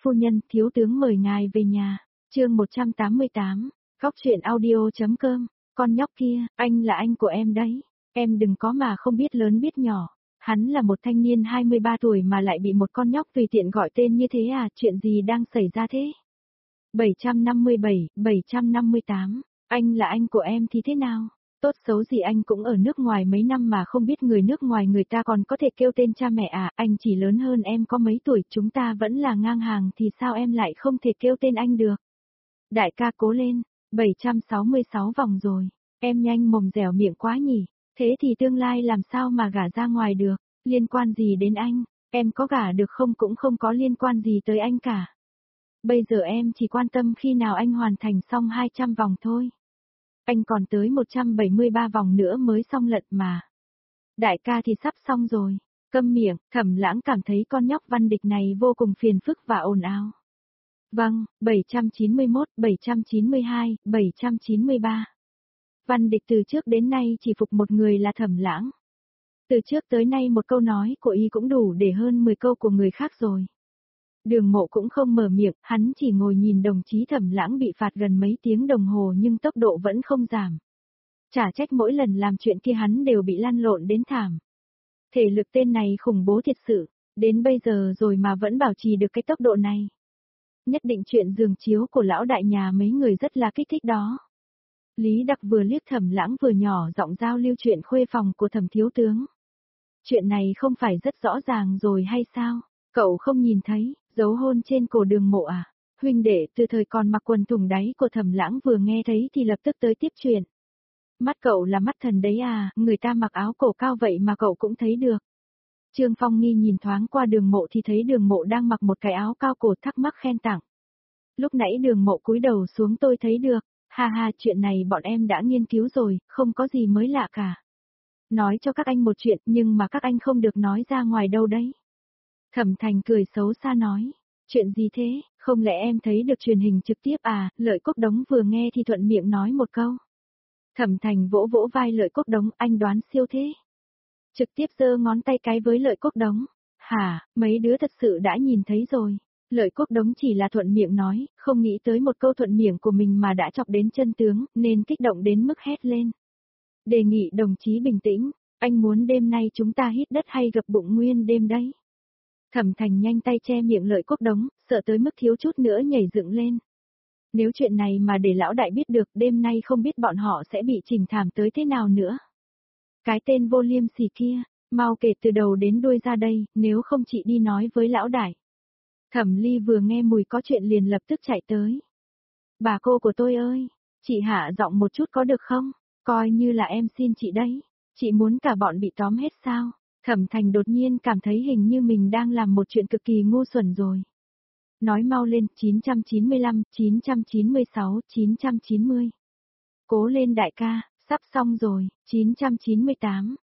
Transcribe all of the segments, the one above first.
Phu nhân, thiếu tướng mời ngài về nhà. Chương 188, Góc truyện audio.com. Con nhóc kia, anh là anh của em đấy. Em đừng có mà không biết lớn biết nhỏ. Hắn là một thanh niên 23 tuổi mà lại bị một con nhóc tùy tiện gọi tên như thế à, chuyện gì đang xảy ra thế? 757, 758, anh là anh của em thì thế nào? Tốt xấu gì anh cũng ở nước ngoài mấy năm mà không biết người nước ngoài người ta còn có thể kêu tên cha mẹ à, anh chỉ lớn hơn em có mấy tuổi, chúng ta vẫn là ngang hàng thì sao em lại không thể kêu tên anh được? Đại ca cố lên, 766 vòng rồi, em nhanh mồm dẻo miệng quá nhỉ, thế thì tương lai làm sao mà gả ra ngoài được, liên quan gì đến anh, em có gả được không cũng không có liên quan gì tới anh cả. Bây giờ em chỉ quan tâm khi nào anh hoàn thành xong 200 vòng thôi. Anh còn tới 173 vòng nữa mới xong lận mà. Đại ca thì sắp xong rồi. Câm miệng, Thẩm Lãng cảm thấy con nhóc Văn Địch này vô cùng phiền phức và ồn ào. Vâng, 791, 792, 793. Văn Địch từ trước đến nay chỉ phục một người là Thẩm Lãng. Từ trước tới nay một câu nói của y cũng đủ để hơn 10 câu của người khác rồi. Đường Mộ cũng không mở miệng, hắn chỉ ngồi nhìn đồng chí Thẩm Lãng bị phạt gần mấy tiếng đồng hồ nhưng tốc độ vẫn không giảm. Chả trách mỗi lần làm chuyện kia hắn đều bị lăn lộn đến thảm. Thể lực tên này khủng bố thiệt sự, đến bây giờ rồi mà vẫn bảo trì được cái tốc độ này. Nhất định chuyện giường chiếu của lão đại nhà mấy người rất là kích thích đó. Lý Đặc vừa liếc Thẩm Lãng vừa nhỏ giọng giao lưu chuyện khuê phòng của Thẩm thiếu tướng. Chuyện này không phải rất rõ ràng rồi hay sao? Cậu không nhìn thấy, dấu hôn trên cổ Đường Mộ à? Huynh đệ từ thời còn mặc quần thùng đáy của Thẩm Lãng vừa nghe thấy thì lập tức tới tiếp chuyện. Mắt cậu là mắt thần đấy à, người ta mặc áo cổ cao vậy mà cậu cũng thấy được. Trương Phong Nghi nhìn thoáng qua Đường Mộ thì thấy Đường Mộ đang mặc một cái áo cao cổ, thắc mắc khen tặng. Lúc nãy Đường Mộ cúi đầu xuống tôi thấy được, ha ha, chuyện này bọn em đã nghiên cứu rồi, không có gì mới lạ cả. Nói cho các anh một chuyện nhưng mà các anh không được nói ra ngoài đâu đấy. Thẩm Thành cười xấu xa nói, chuyện gì thế, không lẽ em thấy được truyền hình trực tiếp à, Lợi Quốc Đống vừa nghe thì thuận miệng nói một câu. Thẩm Thành vỗ vỗ vai Lợi Quốc Đống, anh đoán siêu thế. Trực tiếp giơ ngón tay cái với Lợi Quốc Đống, hả, mấy đứa thật sự đã nhìn thấy rồi. Lợi Quốc Đống chỉ là thuận miệng nói, không nghĩ tới một câu thuận miệng của mình mà đã chọc đến chân tướng, nên kích động đến mức hét lên. Đề nghị đồng chí bình tĩnh, anh muốn đêm nay chúng ta hít đất hay gập bụng nguyên đêm đấy. Thẩm Thành nhanh tay che miệng Lợi Quốc Đống, sợ tới mức thiếu chút nữa nhảy dựng lên. Nếu chuyện này mà để lão đại biết được, đêm nay không biết bọn họ sẽ bị chỉnh thảm tới thế nào nữa. Cái tên vô liêm sỉ kia, mau kể từ đầu đến đuôi ra đây, nếu không chị đi nói với lão đại. Thẩm Ly vừa nghe mùi có chuyện liền lập tức chạy tới. Bà cô của tôi ơi, chị hạ giọng một chút có được không? Coi như là em xin chị đấy. Chị muốn cả bọn bị tóm hết sao? Thẩm Thành đột nhiên cảm thấy hình như mình đang làm một chuyện cực kỳ ngu xuẩn rồi. Nói mau lên, 995, 996, 990. Cố lên đại ca, sắp xong rồi, 998,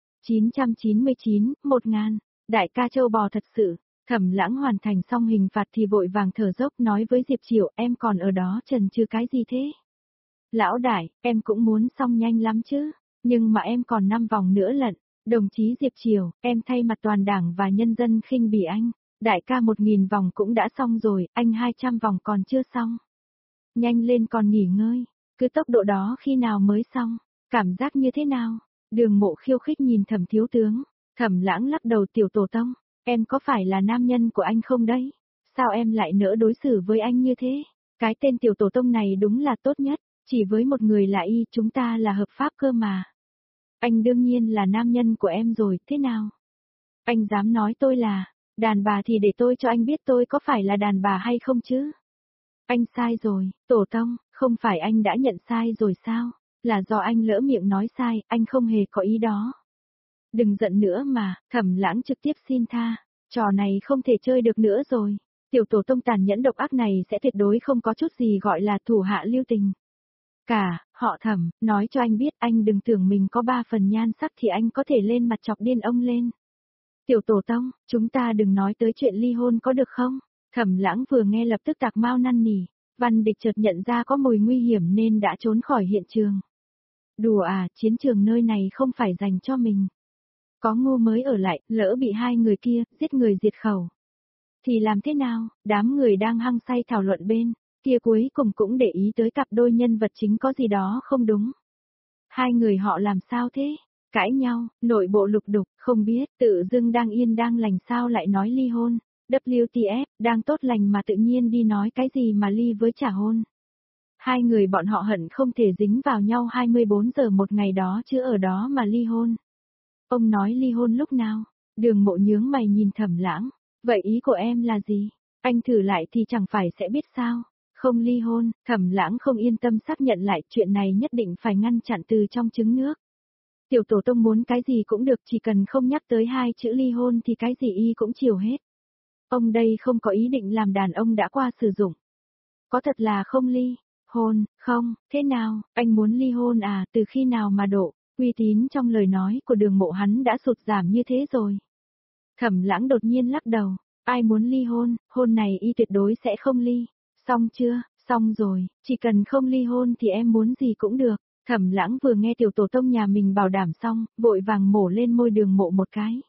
999, 1000. Đại ca châu bò thật sự. Thẩm Lãng hoàn thành xong hình phạt thì vội vàng thở dốc nói với Diệp Chiểu, em còn ở đó chần chừ cái gì thế? Lão đại, em cũng muốn xong nhanh lắm chứ, nhưng mà em còn 5 vòng nữa lận. Đồng chí Diệp Chiểu, em thay mặt toàn đảng và nhân dân khinh bỉ anh. Đại ca 1000 vòng cũng đã xong rồi, anh 200 vòng còn chưa xong. Nhanh lên còn nghỉ ngơi, cứ tốc độ đó khi nào mới xong, cảm giác như thế nào? Đường Mộ khiêu khích nhìn Thẩm thiếu tướng, Thẩm Lãng lắc đầu, tiểu tổ tông, em có phải là nam nhân của anh không đấy? Sao em lại nỡ đối xử với anh như thế? Cái tên tiểu tổ tông này đúng là tốt nhất, chỉ với một người là y, chúng ta là hợp pháp cơ mà. Anh đương nhiên là nam nhân của em rồi, thế nào? Anh dám nói tôi là đàn bà thì để tôi cho anh biết tôi có phải là đàn bà hay không chứ? Anh sai rồi, tổ tông, không phải anh đã nhận sai rồi sao? Là do anh lỡ miệng nói sai, anh không hề có ý đó. Đừng giận nữa mà, Thẩm Lãng trực tiếp xin tha, trò này không thể chơi được nữa rồi. Tiểu tổ tông tàn nhẫn độc ác này sẽ tuyệt đối không có chút gì gọi là thủ hạ lưu tình. Cả, họ Thẩm, nói cho anh biết anh đừng tưởng mình có 3 phần nhan sắc thì anh có thể lên mặt chọc điên ông lên. Tiểu tổ tông, chúng ta đừng nói tới chuyện ly hôn có được không? Thẩm Lãng vừa nghe lập tức tạc mau năn nỉ, Văn Địch chợt nhận ra có mùi nguy hiểm nên đã trốn khỏi hiện trường. Đùa à, chiến trường nơi này không phải dành cho mình. Có ngu mới ở lại, lỡ bị hai người kia, giết người diệt khẩu. Thì làm thế nào, đám người đang hăng say thảo luận bên, kia cuối cùng cũng để ý tới cặp đôi nhân vật chính có gì đó không đúng. Hai người họ làm sao thế? Cãi nhau, nội bộ lục đục, không biết, tự dưng đang yên đang lành sao lại nói ly hôn. WTF, đang tốt lành mà tự nhiên đi nói cái gì mà ly với trả hôn. Hai người bọn họ hận không thể dính vào nhau 24 giờ một ngày đó chứ ở đó mà ly hôn. Ông nói ly hôn lúc nào? Đường Mộ nhướng mày nhìn Thẩm Lãng. Vậy ý của em là gì? Anh thử lại thì chẳng phải sẽ biết sao? Không ly hôn, Thẩm Lãng không yên tâm xác nhận lại chuyện này nhất định phải ngăn chặn từ trong trứng nước. Tiểu tổ tông muốn cái gì cũng được, chỉ cần không nhắc tới hai chữ ly hôn thì cái gì y cũng chiều hết. Ông đây không có ý định làm đàn ông đã qua sử dụng. Có thật là không ly hôn, không, thế nào, anh muốn ly hôn à, từ khi nào mà độ, uy tín trong lời nói của Đường Mộ hắn đã sụt giảm như thế rồi. Thẩm Lãng đột nhiên lắc đầu, ai muốn ly hôn, hôn này y tuyệt đối sẽ không ly. Xong chưa, xong rồi, chỉ cần không ly hôn thì em muốn gì cũng được. Thẩm Lãng vừa nghe tiểu tổ tông nhà mình bảo đảm xong, vội vàng mổ lên môi Đường Mộ một cái.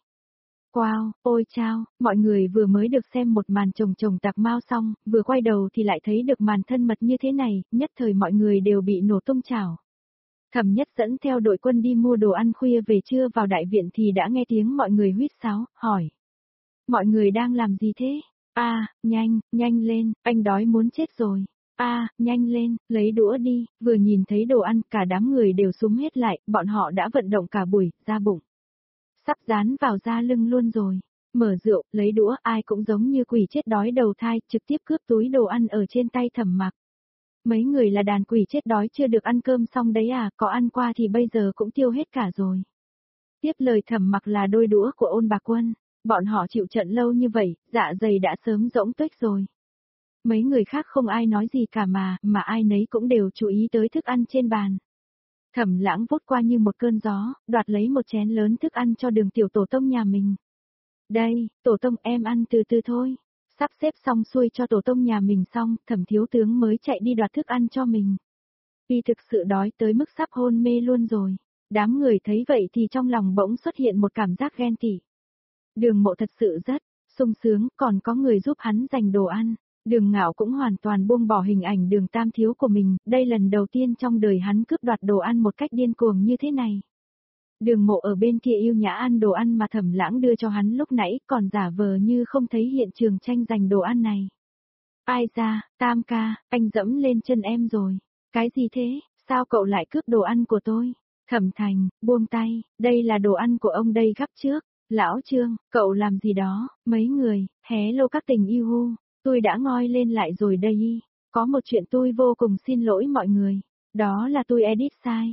Wow, ôi chao, mọi người vừa mới được xem một màn chồng chồng tạc mau xong, vừa quay đầu thì lại thấy được màn thân mật như thế này, nhất thời mọi người đều bị nổ tung chảo. Thẩm Nhất dẫn theo đội quân đi mua đồ ăn khuya về trưa vào đại viện thì đã nghe tiếng mọi người huýt sáo, hỏi. Mọi người đang làm gì thế? Nhanh, nhanh lên, anh đói muốn chết rồi. Nhanh lên, lấy đũa đi, vừa nhìn thấy đồ ăn cả đám người đều súng hết lại, bọn họ đã vận động cả buổi, ra bụng. Sắp dán vào da lưng luôn rồi. Mở rượu, lấy đũa, ai cũng giống như quỷ chết đói đầu thai, trực tiếp cướp túi đồ ăn ở trên tay Thẩm Mặc. Mấy người là đàn quỷ chết đói chưa được ăn cơm xong đấy à, có ăn qua thì bây giờ cũng tiêu hết cả rồi. Tiếp lời Thẩm Mặc là đôi đũa của Ôn Bạc Quân, bọn họ chịu trận lâu như vậy, dạ dày đã sớm rỗng tuếch rồi. Mấy người khác không ai nói gì cả mà ai nấy cũng đều chú ý tới thức ăn trên bàn. Thẩm Lãng vút qua như một cơn gió, đoạt lấy một chén lớn thức ăn cho Đường tiểu tổ tông nhà mình. Đây, tổ tông em ăn từ từ thôi. Sắp xếp xong xuôi cho tổ tông nhà mình xong, Thẩm thiếu tướng mới chạy đi đoạt thức ăn cho mình. Vì thực sự đói tới mức sắp hôn mê luôn rồi. Đám người thấy vậy thì trong lòng bỗng xuất hiện một cảm giác ghen tị. Đường Mộ thật sự rất sung sướng, còn có người giúp hắn giành đồ ăn. Đường Ngạo cũng hoàn toàn buông bỏ hình ảnh Đường Tam thiếu của mình, đây lần đầu tiên trong đời hắn cướp đoạt đồ ăn một cách điên cuồng như thế này. Đường Mộ ở bên kia yêu nhã ăn đồ ăn mà Thẩm Lãng đưa cho hắn lúc nãy, còn giả vờ như không thấy hiện trường tranh giành đồ ăn này. Ai ra, Tam ca, anh dẫm lên chân em rồi. Cái gì thế, sao cậu lại cướp đồ ăn của tôi? Thẩm Thành, buông tay, đây là đồ ăn của ông đây gắp trước. Lão Trương, cậu làm gì đó, mấy người, hé lô các tình yêu hu, tôi đã ngoi lên lại rồi đây. Có một chuyện tôi vô cùng xin lỗi mọi người, đó là tôi edit sai.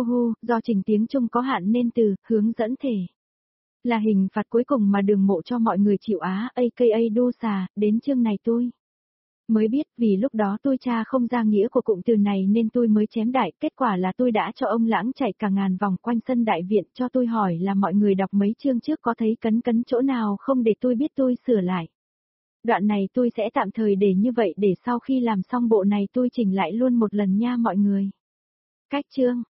Do trình tiếng Trung có hạn nên từ hướng dẫn thể là hình phạt cuối cùng mà Đường Mộ cho mọi người chịu aka đu xà, đến chương này tôi mới biết vì lúc đó tôi tra không ra nghĩa của cụm từ này nên tôi mới chém đại, kết quả là tôi đã cho ông Lãng chạy cả ngàn vòng quanh sân đại viện cho tôi hỏi là mọi người đọc mấy chương trước có thấy cấn cấn chỗ nào không để tôi biết tôi sửa lại. Đoạn này tôi sẽ tạm thời để như vậy để sau khi làm xong bộ này tôi chỉnh lại luôn một lần nha mọi người. Cách chương